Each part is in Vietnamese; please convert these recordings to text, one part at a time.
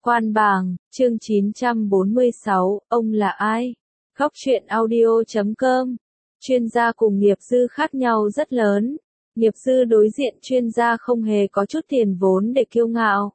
Quan bảng, chương 946, ông là ai? Góc truyện audio.com. Chuyên gia cùng nghiệp dư khác nhau rất lớn. Nghiệp dư đối diện chuyên gia không hề có chút tiền vốn để kiêu ngạo.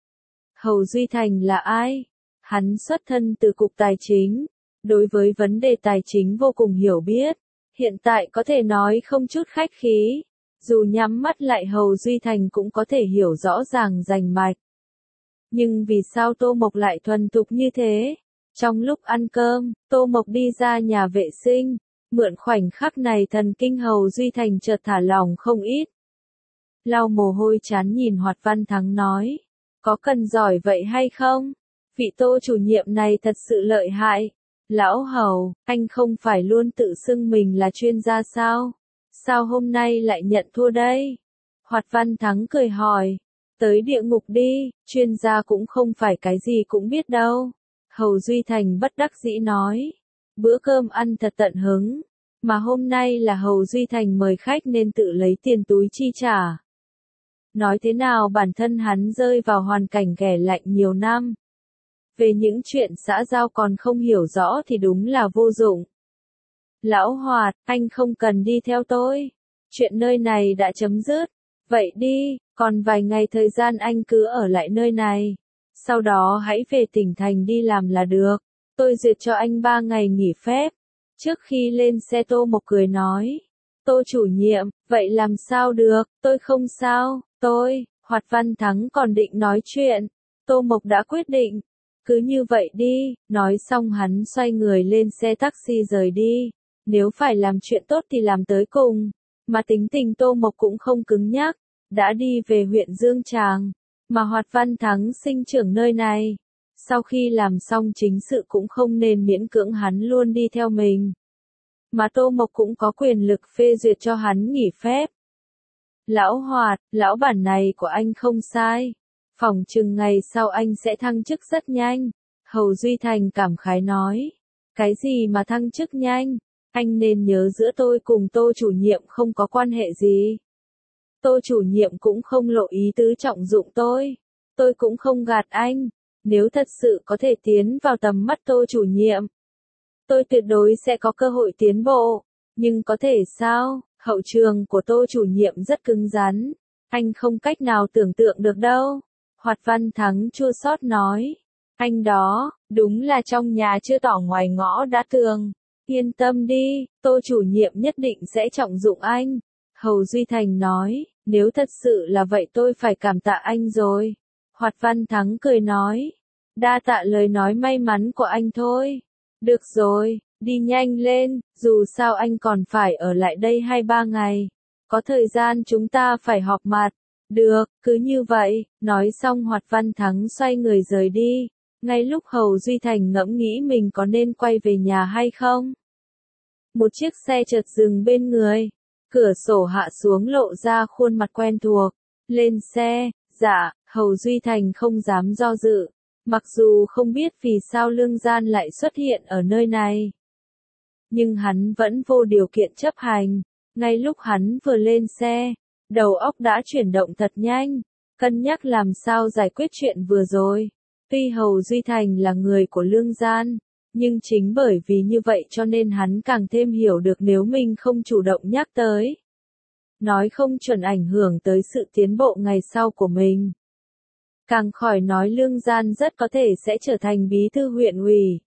Hầu Duy Thành là ai? Hắn xuất thân từ Cục Tài chính. Đối với vấn đề tài chính vô cùng hiểu biết. Hiện tại có thể nói không chút khách khí. Dù nhắm mắt lại Hầu Duy Thành cũng có thể hiểu rõ ràng rành mạch. Nhưng vì sao Tô Mộc lại thuần thục như thế? Trong lúc ăn cơm, Tô Mộc đi ra nhà vệ sinh, mượn khoảnh khắc này thần kinh Hầu Duy Thành chợt thả lỏng không ít. Lau mồ hôi chán nhìn Hoạt Văn Thắng nói, có cần giỏi vậy hay không? Vị Tô chủ nhiệm này thật sự lợi hại. Lão Hầu, anh không phải luôn tự xưng mình là chuyên gia sao? Sao hôm nay lại nhận thua đây? Hoạt Văn Thắng cười hỏi. Tới địa ngục đi, chuyên gia cũng không phải cái gì cũng biết đâu. Hầu Duy Thành bất đắc dĩ nói. Bữa cơm ăn thật tận hứng. Mà hôm nay là Hầu Duy Thành mời khách nên tự lấy tiền túi chi trả. Nói thế nào bản thân hắn rơi vào hoàn cảnh ghẻ lạnh nhiều năm. Về những chuyện xã giao còn không hiểu rõ thì đúng là vô dụng. Lão Hoạt, anh không cần đi theo tôi. Chuyện nơi này đã chấm dứt. Vậy đi, còn vài ngày thời gian anh cứ ở lại nơi này. Sau đó hãy về tỉnh thành đi làm là được. Tôi duyệt cho anh 3 ngày nghỉ phép. Trước khi lên xe Tô Mộc cười nói. Tô chủ nhiệm, vậy làm sao được, tôi không sao, Hoạt Văn Thắng còn định nói chuyện. Tô Mộc đã quyết định. Cứ như vậy đi, nói xong hắn xoay người lên xe taxi rời đi. Nếu phải làm chuyện tốt thì làm tới cùng. Mà tính tình Tô Mộc cũng không cứng nhắc, đã đi về huyện Dương Tràng, mà Hoạt Văn Thắng sinh trưởng nơi này. Sau khi làm xong chính sự cũng không nên miễn cưỡng hắn luôn đi theo mình. Mà Tô Mộc cũng có quyền lực phê duyệt cho hắn nghỉ phép. Lão Hoạt, lão bản này của anh không sai. Phỏng chừng ngày sau anh sẽ thăng chức rất nhanh. Hầu Duy Thành cảm khái nói. Cái gì mà thăng chức nhanh? Anh nên nhớ giữa tôi cùng Tô chủ nhiệm không có quan hệ gì. Tô chủ nhiệm cũng không lộ ý tứ trọng dụng tôi cũng không gạt anh. Nếu thật sự có thể tiến vào tầm mắt Tô chủ nhiệm, tôi tuyệt đối sẽ có cơ hội tiến bộ. Nhưng có thể sao? Hậu trường của Tô chủ nhiệm rất cứng rắn. Anh không cách nào tưởng tượng được đâu. Hoạt Văn Thắng chua xót nói. Anh đó, đúng là trong nhà chưa tỏ ngoài ngõ đã tường. Yên tâm đi, Tô chủ nhiệm nhất định sẽ trọng dụng anh. Hầu Duy Thành nói, nếu thật sự là vậy tôi phải cảm tạ anh rồi. Hoạt Văn Thắng cười nói, đa tạ lời nói may mắn của anh thôi. Được rồi, đi nhanh lên, dù sao anh còn phải ở lại đây 2-3 ngày. Có thời gian chúng ta phải họp mặt. Được, cứ như vậy, nói xong Hoạt Văn Thắng xoay người rời đi. Ngay lúc Hầu Duy Thành ngẫm nghĩ mình có nên quay về nhà hay không. Một chiếc xe chợt dừng bên người. Cửa sổ hạ xuống lộ ra khuôn mặt quen thuộc. Lên xe, dạ, Hầu Duy Thành không dám do dự. Mặc dù không biết vì sao Lương Gian lại xuất hiện ở nơi này. Nhưng hắn vẫn vô điều kiện chấp hành. Ngay lúc hắn vừa lên xe, đầu óc đã chuyển động thật nhanh. Cân nhắc làm sao giải quyết chuyện vừa rồi. Tuy Hầu Duy Thành là người của Lương Gian. Nhưng chính bởi vì như vậy cho nên hắn càng thêm hiểu được nếu mình không chủ động nhắc tới. Nói không chuẩn ảnh hưởng tới sự tiến bộ ngày sau của mình. Càng khỏi nói Lương Gian rất có thể sẽ trở thành bí thư huyện ủy.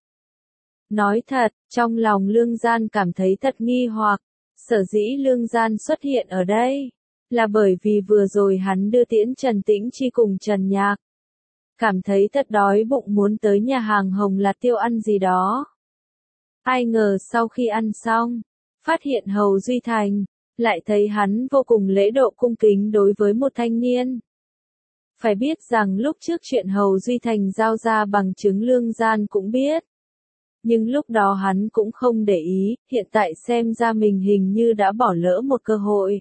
Nói thật, trong lòng Lương Gian cảm thấy thật nghi hoặc. Sở dĩ Lương Gian xuất hiện ở đây là bởi vì vừa rồi hắn đưa tiễn Trần Tĩnh Chi cùng Trần Nhạc. Cảm thấy thật đói bụng muốn tới nhà hàng Hồng Lạt Tiêu ăn gì đó. Ai ngờ sau khi ăn xong, phát hiện Hầu Duy Thành, lại thấy hắn vô cùng lễ độ cung kính đối với một thanh niên. Phải biết rằng lúc trước chuyện Hầu Duy Thành giao ra bằng chứng Lương Gian cũng biết. Nhưng lúc đó hắn cũng không để ý, hiện tại xem ra mình hình như đã bỏ lỡ một cơ hội.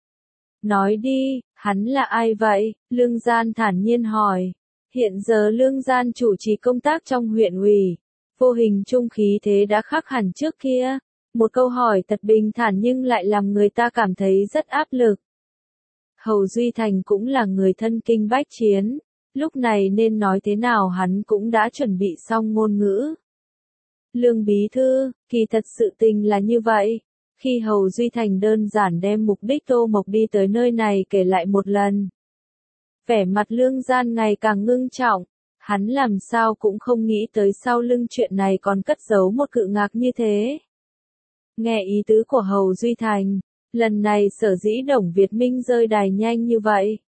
Nói đi, hắn là ai vậy? Lương Gian thản nhiên hỏi. Hiện giờ Lương Gian chủ trì công tác trong huyện ủy. Vô hình trung khí thế đã khác hẳn trước kia. Một câu hỏi thật bình thản nhưng lại làm người ta cảm thấy rất áp lực. Hầu Duy Thành cũng là người thân kinh bách chiến. Lúc này nên nói thế nào hắn cũng đã chuẩn bị xong ngôn ngữ. Lương bí thư, kỳ thật sự tình là như vậy. Khi Hầu Duy Thành đơn giản đem mục đích Tô Mộc đi tới nơi này kể lại một lần. Vẻ mặt Lương Gian ngày càng ngưng trọng, hắn làm sao cũng không nghĩ tới sau lưng chuyện này còn cất giấu một cự ngạc như thế. Nghe ý tứ của Hầu Duy Thành, lần này sở dĩ Đồng Việt Minh rơi đài nhanh như vậy.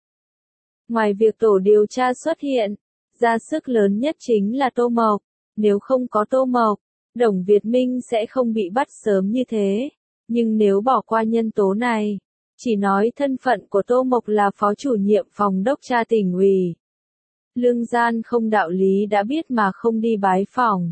Ngoài việc tổ điều tra xuất hiện, ra sức lớn nhất chính là Tô Mộc. Nếu không có Tô Mộc, Đồng Việt Minh sẽ không bị bắt sớm như thế. Nhưng nếu bỏ qua nhân tố này, chỉ nói thân phận của Tô Mộc là phó chủ nhiệm phòng đốc tra tỉnh ủy. Lương Gian không đạo lý đã biết mà không đi bái phỏng.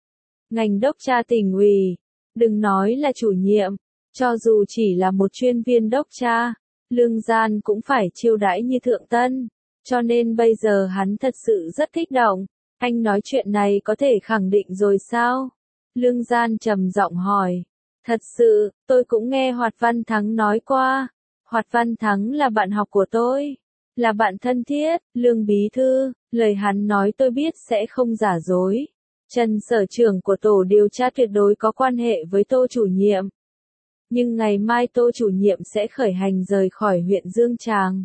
Ngành đốc tra tỉnh ủy, đừng nói là chủ nhiệm, cho dù chỉ là một chuyên viên đốc tra, Lương Gian cũng phải chiêu đãi như thượng tân, cho nên bây giờ hắn thật sự rất kích động. Anh nói chuyện này có thể khẳng định rồi sao? Lương Gian trầm giọng hỏi. Thật sự, tôi cũng nghe Hoạt Văn Thắng nói qua. Hoạt Văn Thắng là bạn học của tôi, là bạn thân thiết. Lương bí thư, lời hắn nói tôi biết sẽ không giả dối. Trần sở trưởng của tổ điều tra tuyệt đối có quan hệ với Tô chủ nhiệm. Nhưng ngày mai Tô chủ nhiệm sẽ khởi hành rời khỏi huyện Dương Tràng.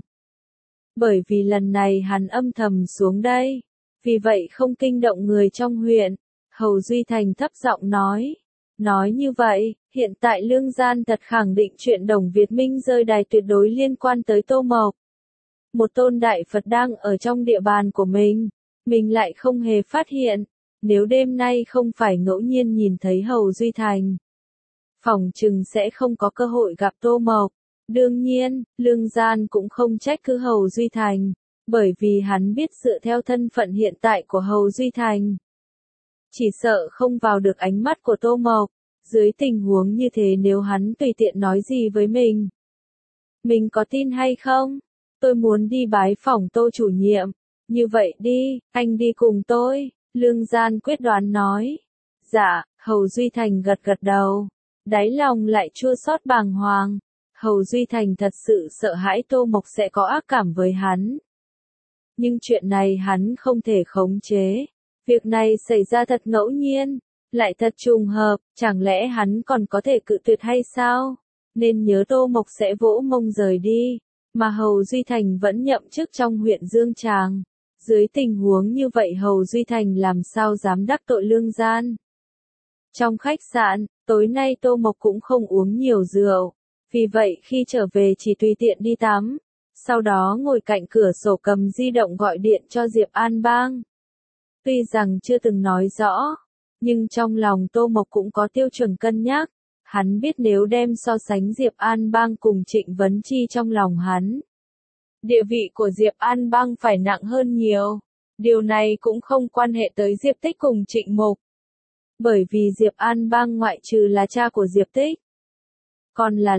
Bởi vì lần này hắn âm thầm xuống đây, vì vậy không kinh động người trong huyện. Hầu Duy Thành thấp giọng nói. Nói như vậy, hiện tại Lương Gian thật khẳng định chuyện Đồng Việt Minh rơi đài tuyệt đối liên quan tới Tô Mộc. Một tôn đại Phật đang ở trong địa bàn của mình lại không hề phát hiện. Nếu đêm nay không phải ngẫu nhiên nhìn thấy Hầu Duy Thành, phỏng chừng sẽ không có cơ hội gặp Tô Mộc. Đương nhiên, Lương Gian cũng không trách cứ Hầu Duy Thành, bởi vì hắn biết dựa theo thân phận hiện tại của Hầu Duy Thành, chỉ sợ không vào được ánh mắt của Tô Mộc. Dưới tình huống như thế nếu hắn tùy tiện nói gì với mình có tin hay không? Tôi muốn đi bái phỏng Tô chủ nhiệm. Như vậy đi, anh đi cùng tôi. Lương Gian quyết đoán nói. Dạ, Hầu Duy Thành gật gật đầu. Đáy lòng lại chua xót bàng hoàng. Hầu Duy Thành thật sự sợ hãi Tô Mộc sẽ có ác cảm với hắn. Nhưng chuyện này hắn không thể khống chế. Việc này xảy ra thật ngẫu nhiên, lại thật trùng hợp, chẳng lẽ hắn còn có thể cự tuyệt hay sao? Nên nhớ Tô Mộc sẽ vỗ mông rời đi, mà Hầu Duy Thành vẫn nhậm chức trong huyện Dương Tràng. Dưới tình huống như vậy Hầu Duy Thành làm sao dám đắc tội Lương Gian? Trong khách sạn, tối nay Tô Mộc cũng không uống nhiều rượu, vì vậy khi trở về chỉ tùy tiện đi tắm, sau đó ngồi cạnh cửa sổ cầm di động gọi điện cho Diệp An Bang. Tuy rằng chưa từng nói rõ, nhưng trong lòng Tô Mộc cũng có tiêu chuẩn cân nhắc. Hắn biết nếu đem so sánh Diệp An Bang cùng Trịnh Vấn Chi trong lòng hắn, địa vị của Diệp An Bang phải nặng hơn nhiều. Điều này cũng không quan hệ tới Diệp Tích cùng Trịnh Mục. Bởi vì Diệp An Bang ngoại trừ là cha của Diệp Tích, còn là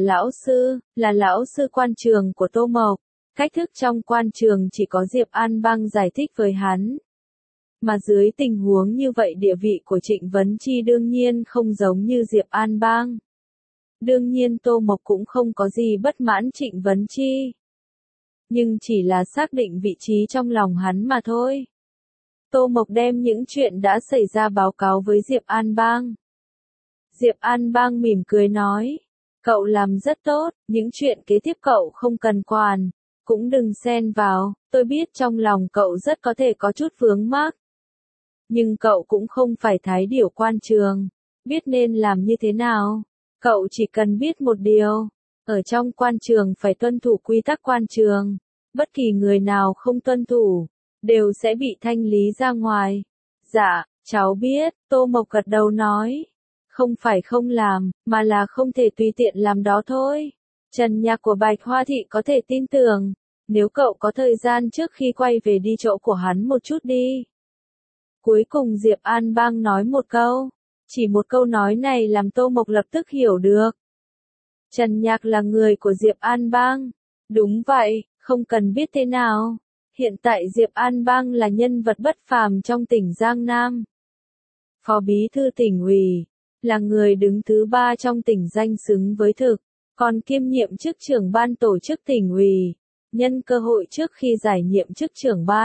lão sư quan trường của Tô Mộc. Cách thức trong quan trường chỉ có Diệp An Bang giải thích với hắn. Mà dưới tình huống như vậy địa vị của Trịnh Vấn Chi đương nhiên không giống như Diệp An Bang. Đương nhiên Tô Mộc cũng không có gì bất mãn Trịnh Vấn Chi. Nhưng chỉ là xác định vị trí trong lòng hắn mà thôi. Tô Mộc đem những chuyện đã xảy ra báo cáo với Diệp An Bang. Diệp An Bang mỉm cười nói. Cậu làm rất tốt, những chuyện kế tiếp cậu không cần quản, cũng đừng xen vào, tôi biết trong lòng cậu rất có thể có chút vướng mắc. Nhưng cậu cũng không phải thái điểu quan trường, biết nên làm như thế nào. Cậu chỉ cần biết một điều, ở trong quan trường phải tuân thủ quy tắc quan trường, bất kỳ người nào không tuân thủ, đều sẽ bị thanh lý ra ngoài. Dạ, cháu biết, Tô Mộc gật đầu nói. Không phải không làm, mà là không thể tùy tiện làm đó thôi. Trần Nhạc của Bạch Hoa Thị có thể tin tưởng, nếu cậu có thời gian trước khi quay về đi chỗ của hắn một chút đi. Cuối cùng Diệp An Bang nói một câu, chỉ một câu nói này làm Tô Mộc lập tức hiểu được. Trần Nhạc là người của Diệp An Bang. Đúng vậy, không cần biết thế nào. Hiện tại Diệp An Bang là nhân vật bất phàm trong tỉnh Giang Nam. Phó bí thư tỉnh ủy, là người đứng thứ 3 trong tỉnh danh xứng với thực, còn kiêm nhiệm chức trưởng ban tổ chức tỉnh ủy. Nhân cơ hội trước khi giải nhiệm chức trưởng ban,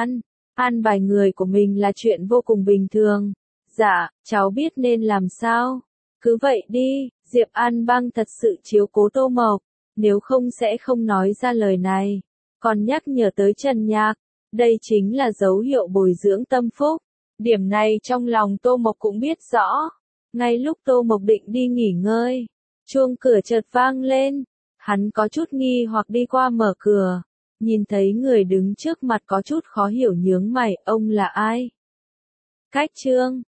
An bài người của mình là chuyện vô cùng bình thường. Dạ, cháu biết nên làm sao. Cứ vậy đi, Diệp An Băng thật sự chiếu cố Tô Mộc, nếu không sẽ không nói ra lời này. Còn nhắc nhở tới Trần Nhạc, đây chính là dấu hiệu bồi dưỡng tâm phúc. Điểm này trong lòng Tô Mộc cũng biết rõ. Ngay lúc Tô Mộc định đi nghỉ ngơi, chuông cửa chợt vang lên. Hắn có chút nghi hoặc đi qua mở cửa. Nhìn thấy người đứng trước mặt có chút khó hiểu nhướng mày, ông là ai? Cách Trương,